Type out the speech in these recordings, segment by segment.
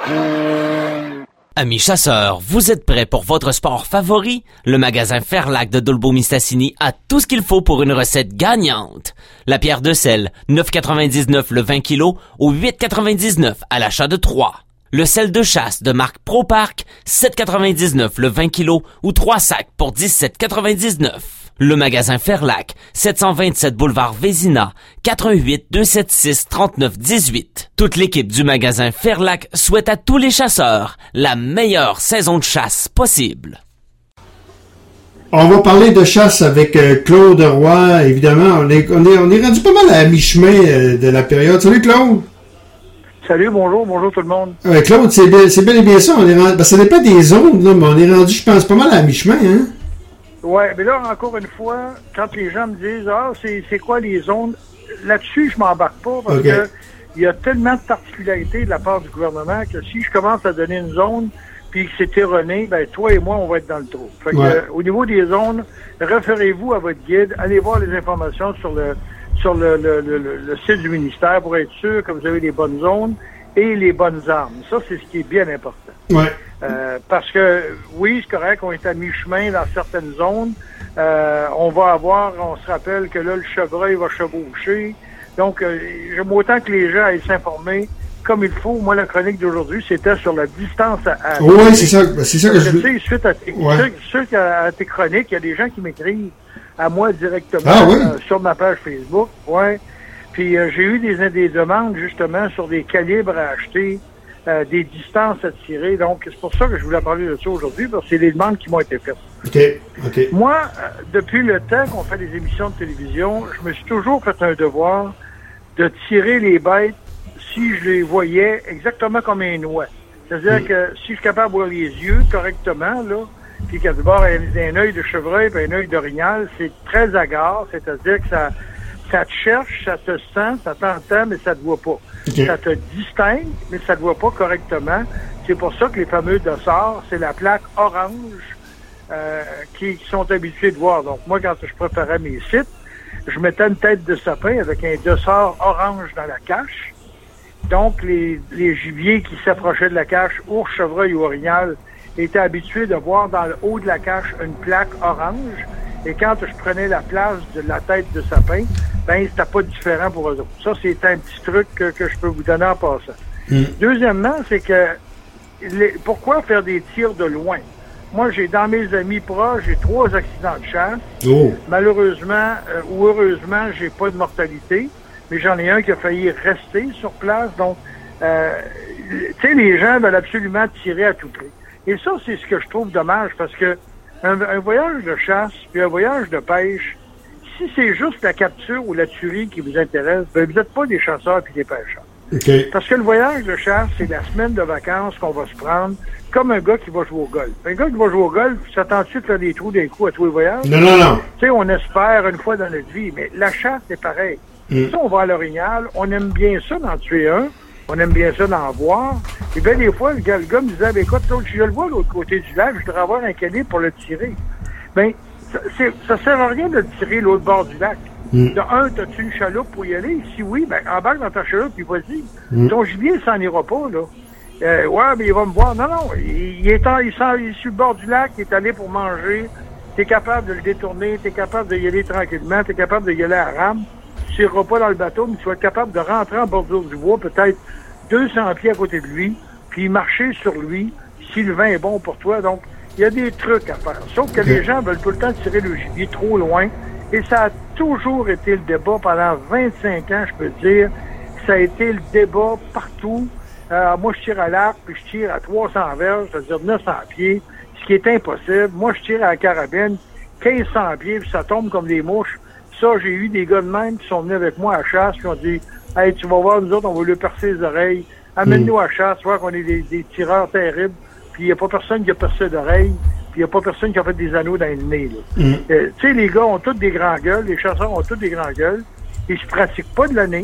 Amis chasseurs, vous êtes prêts pour votre sport favori? Le magasin Fairlac de Dolbeau-Mistassini a tout ce qu'il faut pour une recette gagnante. La pierre de sel, 9,99 le 20 kg ou 8,99 à l'achat de 3. Le sel de chasse de marque ProPark, 7,99 le 20 kg ou 3 sacs pour 17,99. Le magasin Fairlac, 727 boulevard Vézina, 418-276-3918. Toute l'équipe du magasin Fairlac souhaite à tous les chasseurs la meilleure saison de chasse possible. On va parler de chasse avec Claude Roy. Évidemment, on est rendu pas mal à mi-chemin de la période. Salut Claude! Salut, bonjour tout le monde. Claude, c'est bel et bien ça. Ça dépend des zones, là, mais on est rendu, je pense, pas mal à mi-chemin, hein? Ouais, mais là, encore une fois, quand les gens me disent « Ah, c'est quoi les zones? » Là-dessus, je m'embarque pas parce que il y a tellement de particularités de la part du gouvernement que si je commence à donner une zone puis que c'est erroné, ben toi et moi, on va être dans le trou. Fait que, au niveau des zones, référez-vous à votre guide, allez voir les informations sur le site du ministère pour être sûr que vous avez les bonnes zones et les bonnes armes. Ça, c'est ce qui est bien important. Ouais. Parce que, oui, c'est correct, on est à mi-chemin dans certaines zones. On se rappelle que là, le chevreuil va chevaucher. Donc, j'aime autant que les gens aillent s'informer comme il faut. Moi, la chronique d'aujourd'hui, c'était sur la distance à oui, c'est ça que je veux. Tu sais, suite à tes chroniques, il y a des gens qui m'écrivent à moi directement sur ma page Facebook. Ouais. Puis, j'ai eu des demandes, justement, sur des calibres à acheter. Des distances à tirer. Donc, c'est pour ça que je voulais parler de ça aujourd'hui, parce que c'est des demandes qui m'ont été faites. OK. Moi, depuis le temps qu'on fait des émissions de télévision, je me suis toujours fait un devoir de tirer les bêtes si je les voyais exactement comme un oie. C'est-à-dire que si je suis capable de voir les yeux correctement, là, puis qu'à d'abord, un œil de chevreuil et un œil d'orignal, c'est très hagard, c'est-à-dire que ça te cherche, ça te sent, ça t'entend, mais ça te voit pas. Ça te distingue, mais ça te voit pas correctement. C'est pour ça que les fameux dossards, c'est la plaque orange qui sont habitués de voir. Donc, moi, quand je préparais mes sites, je mettais une tête de sapin avec un dossard orange dans la cache. Donc, les gibiers qui s'approchaient de la cache, ours, chevreuil ou orignal, étaient habitués de voir dans le haut de la cache une plaque orange. Et quand je prenais la place de la tête de sapin, ben c'était pas différent pour eux autres. Ça, c'est un petit truc que je peux vous donner en passant. Deuxièmement, c'est que pourquoi faire des tirs de loin? Moi, dans mes amis proches, j'ai 3 accidents de chasse. Malheureusement ou heureusement, j'ai pas de mortalité, mais j'en ai un qui a failli rester sur place. Donc, tu sais, les gens veulent absolument tirer à tout prix. Et ça, c'est ce que je trouve dommage, parce que un voyage de chasse puis un voyage de pêche, si c'est juste la capture ou la tuerie qui vous intéresse, ben vous n'êtes pas des chasseurs puis des pêcheurs. Parce que le voyage de chasse, c'est la semaine de vacances qu'on va se prendre comme un gars qui va jouer au golf. Un gars qui va jouer au golf, s'attend-tu de faire des trous d'un coup à tous les voyages? Non. Tu sais, on espère une fois dans notre vie, mais la chasse, c'est pareil. Ça, on va à l'orignal, on aime bien ça d'en tuer un, on aime bien ça d'en voir. Et bien, des fois, le gars me disait, ben, écoute, si je le vois de l'autre côté du lac, je voudrais avoir un calibre pour le tirer. Ben, ça sert à rien de le tirer l'autre bord du lac. De un, t'as-tu une chaloupe pour y aller? Si oui, ben, embarque dans ta chaloupe, puis vas-y. Ton gibier, il s'en ira pas, là. Ouais, mais il va me voir. Non, il est sur le bord du lac, il est allé pour manger. T'es capable de le détourner, t'es capable d'y aller tranquillement, t'es capable d'y aller à rame. Tu tireras pas dans le bateau, mais tu vas être capable de rentrer en bordure du bois, peut-être 200 pieds à côté de lui, puis marcher sur lui, si le vent est bon pour toi. Donc, il y a des trucs à faire. Sauf que les gens veulent tout le temps tirer le gibier trop loin. Et ça a toujours été le débat pendant 25 ans, je peux dire. Ça a été le débat partout. Moi, je tire à l'arc, puis je tire à 300 verges, c'est-à-dire 900 pieds, ce qui est impossible. Moi, je tire à la carabine, 1500 pieds, puis ça tombe comme des mouches. Ça, j'ai eu des gars de même qui sont venus avec moi à la chasse, qui ont dit « Hey, tu vas voir, nous autres, on va lui percer les oreilles. Amène-nous à la chasse, tu vois qu'on est des tireurs terribles. » Puis il n'y a pas personne qui a percé d'oreilles, puis il n'y a pas personne qui a fait des anneaux dans le nez. Tu sais, les gars ont tous des grands gueules, les chasseurs ont tous des grands gueules. Ils se pratiquent pas de l'année.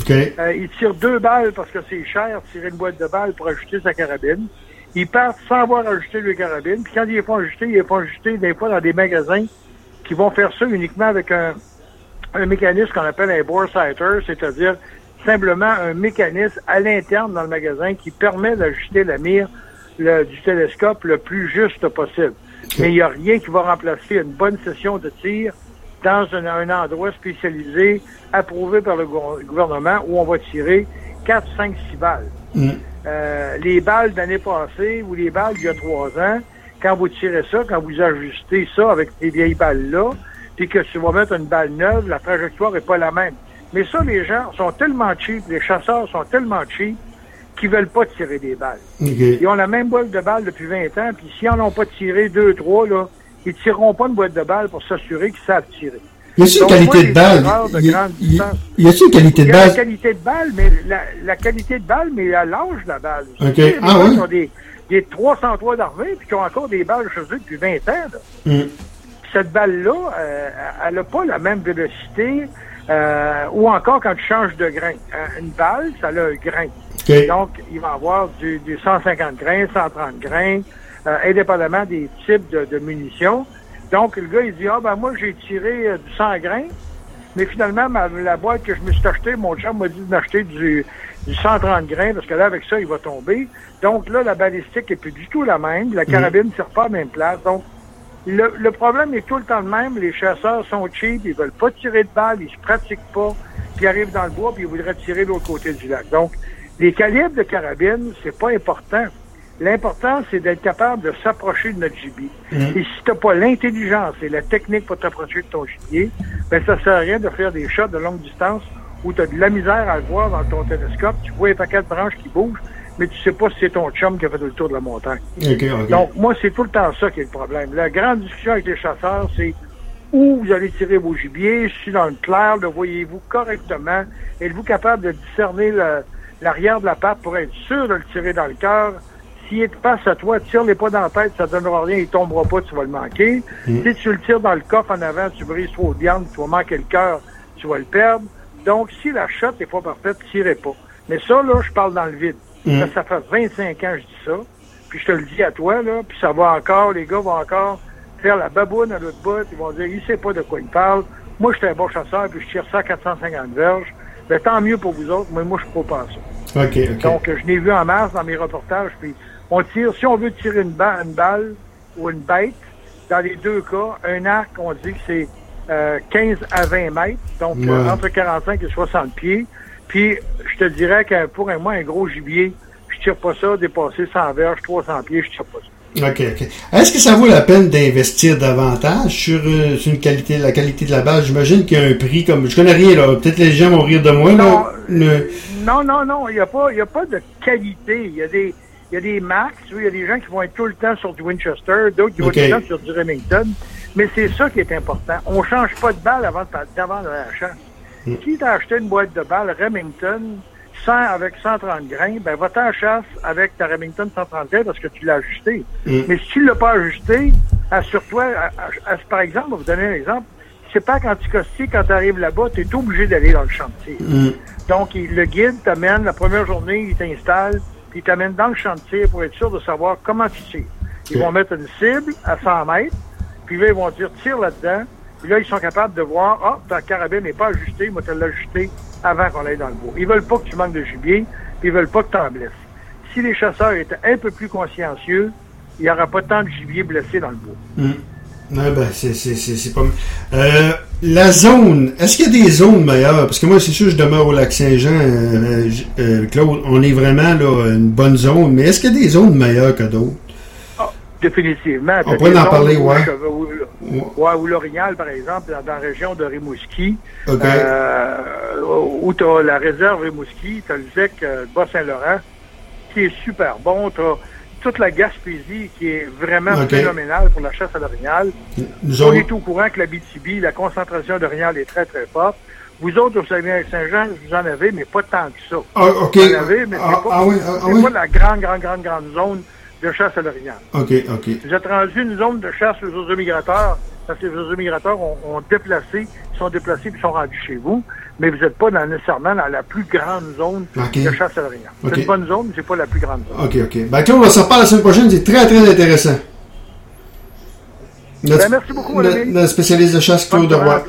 Ils tirent 2 balles parce que c'est cher, tirer une boîte de balles pour ajuster sa carabine. Ils partent sans avoir ajusté leur carabine. Puis quand ils les font ajuster des fois dans des magasins qui vont faire ça uniquement avec un mécanisme qu'on appelle un bore sighter, c'est-à-dire simplement un mécanisme à l'interne dans le magasin qui permet d'ajuster la mire du télescope le plus juste possible. Mais il n'y a rien qui va remplacer une bonne session de tir dans un endroit spécialisé, approuvé par le gouvernement, où on va tirer 4, 5, 6 balles. Les balles d'année passée ou les balles d'il y a 3 ans, quand vous tirez ça, quand vous ajustez ça avec ces vieilles balles-là, puis que tu vas mettre une balle neuve, la trajectoire n'est pas la même. Mais ça, les gens sont tellement cheap, les chasseurs sont tellement cheap, qu'ils veulent pas tirer des balles. Okay. Ils ont la même boîte de balles depuis 20 ans, puis s'ils n'en ont pas tiré 2, 3, là, ils tireront pas une boîte de balles pour s'assurer qu'ils savent tirer. Y a-t-il une qualité de balle? Y a-t-il une qualité de balle? Il y a la qualité de balle, mais la qualité de balle, mais à l'âge de la balle. OK. Les gens qui ont des 303 d'armée, puis qui ont encore des balles chez eux depuis 20 ans, là. Cette balle-là, elle n'a pas la même vélocité, ou encore quand tu changes de grain. Une balle, ça a un grain. Okay. Donc, il va avoir du 150 grains, 130 grains, indépendamment des types de munitions. Donc, le gars, il dit, moi, j'ai tiré du 100 grains, mais finalement, la boîte que je me suis achetée, mon chum m'a dit de m'acheter du 130 grains, parce que là, avec ça, il va tomber. Donc, là, la balistique n'est plus du tout la même. La carabine ne tire pas à la même place. Donc, le problème est tout le temps le même. Les chasseurs sont cheap, ils veulent pas tirer de balles, ils se pratiquent pas, puis ils arrivent dans le bois, puis ils voudraient tirer de l'autre côté du lac. Donc, les calibres de carabine, c'est pas important. L'important, c'est d'être capable de s'approcher de notre gibier. Et si t'as pas l'intelligence et la technique pour t'approcher de ton gibier, ben ça sert à rien de faire des shots de longue distance où t'as de la misère à le voir dans ton télescope. Tu vois un paquet de branches qui bougent, mais tu sais pas si c'est ton chum qui a fait le tour de la montagne. Okay. Donc, moi, c'est tout le temps ça qui est le problème. La grande discussion avec les chasseurs, c'est où vous allez tirer vos gibiers, si dans le clair, le voyez-vous correctement, êtes-vous capable de discerner l'arrière de la patte pour être sûr de le tirer dans le cœur. S'il est face à toi, tire-les pas dans la tête, ça ne donnera rien, il tombera pas, tu vas le manquer. Si tu le tires dans le coffre en avant, tu brises trop de viande, tu vas manquer le cœur, tu vas le perdre. Donc, si la shot n'est pas parfaite, tirez pas. Mais ça, là, je parle dans le vide. Ça fait 25 ans que je dis ça, puis je te le dis à toi, là, puis ça va encore, les gars vont encore faire la baboune à l'autre bout, ils vont dire, il sait pas de quoi il parle. Moi, je suis un bon chasseur, puis je tire ça à 450 verges. Ben, tant mieux pour vous autres, mais moi, je ne crois pas à ça. Okay. Donc, je l'ai vu en masse dans mes reportages, puis on tire, si on veut tirer une balle ou une bête, dans les deux cas, un arc, on dit que c'est 15 à 20 mètres, donc entre 45 et 60 pieds. Puis, je te dirais que pour moi, un gros gibier, je tire pas ça, dépasser 100 verges, 300 pieds, je tire pas ça. OK. Est-ce que ça vaut la peine d'investir davantage sur la qualité de la balle? J'imagine qu'il y a un prix comme... Je connais rien, là. Peut-être les gens vont rire de moi, là. Non. Il y a pas de qualité. Il y a des marques. Il y a des gens qui vont être tout le temps sur du Winchester, d'autres qui vont être tout le temps sur du Remington. Mais c'est ça qui est important. On change pas de balle avant de la chasse. Si tu as acheté une boîte de balles Remington avec 130 grains, ben va-t'en à chasse avec ta Remington 130 grains parce que tu l'as ajusté. Mais si tu l'as pas ajusté, assure-toi, par exemple, on va vous donner un exemple, c'est pas qu'anticostier, quand tu arrives là-bas, tu es obligé d'aller dans le chantier. Donc, le guide t'amène, la première journée, il t'installe, puis il t'amène dans le chantier pour être sûr de savoir comment tu tires. Ils vont mettre une cible à 100 mètres, puis là, ils vont dire, tire là-dedans. Puis là, ils sont capables de voir, ta carabine n'est pas ajustée, moi, tu l'as ajustée avant qu'on aille dans le bois. Ils veulent pas que tu manques de gibier, puis ils veulent pas que tu en blesses. Si les chasseurs étaient un peu plus consciencieux, il n'y aura pas tant de gibier blessé dans le bois. C'est pas... la zone, est-ce qu'il y a des zones meilleures? Parce que moi, c'est sûr, je demeure au Lac-Saint-Jean, Claude, on est vraiment là une bonne zone, mais est-ce qu'il y a des zones meilleures que d'autres? Définitivement. On pourrait en parler, Ou l'Orignal, par exemple, dans la région de Rimouski, où tu as la réserve Rimouski, tu as le ZEC Bas-Saint-Laurent, qui est super bon. Tu as toute la Gaspésie, qui est vraiment phénoménale pour la chasse à l'orignal. On est au courant que la BTB, la concentration d'orignal est très, très forte. Vous autres, vous savez, avec Saint-Jean, vous en avez, mais pas tant que ça. Vous en avez, mais c'est pas la grande zone de chasse à l'orignal. OK. Vous êtes rendu une zone de chasse aux oiseaux migrateurs, parce que les oiseaux migrateurs sont déplacés et sont rendus chez vous, mais vous n'êtes pas nécessairement dans la plus grande zone de chasse à l'orignal. C'est une bonne zone, mais c'est pas la plus grande zone. OK. Ben, Claude, on s'en reparle la semaine prochaine, c'est très, très intéressant. Merci beaucoup, notre spécialiste de chasse, Claude Roy.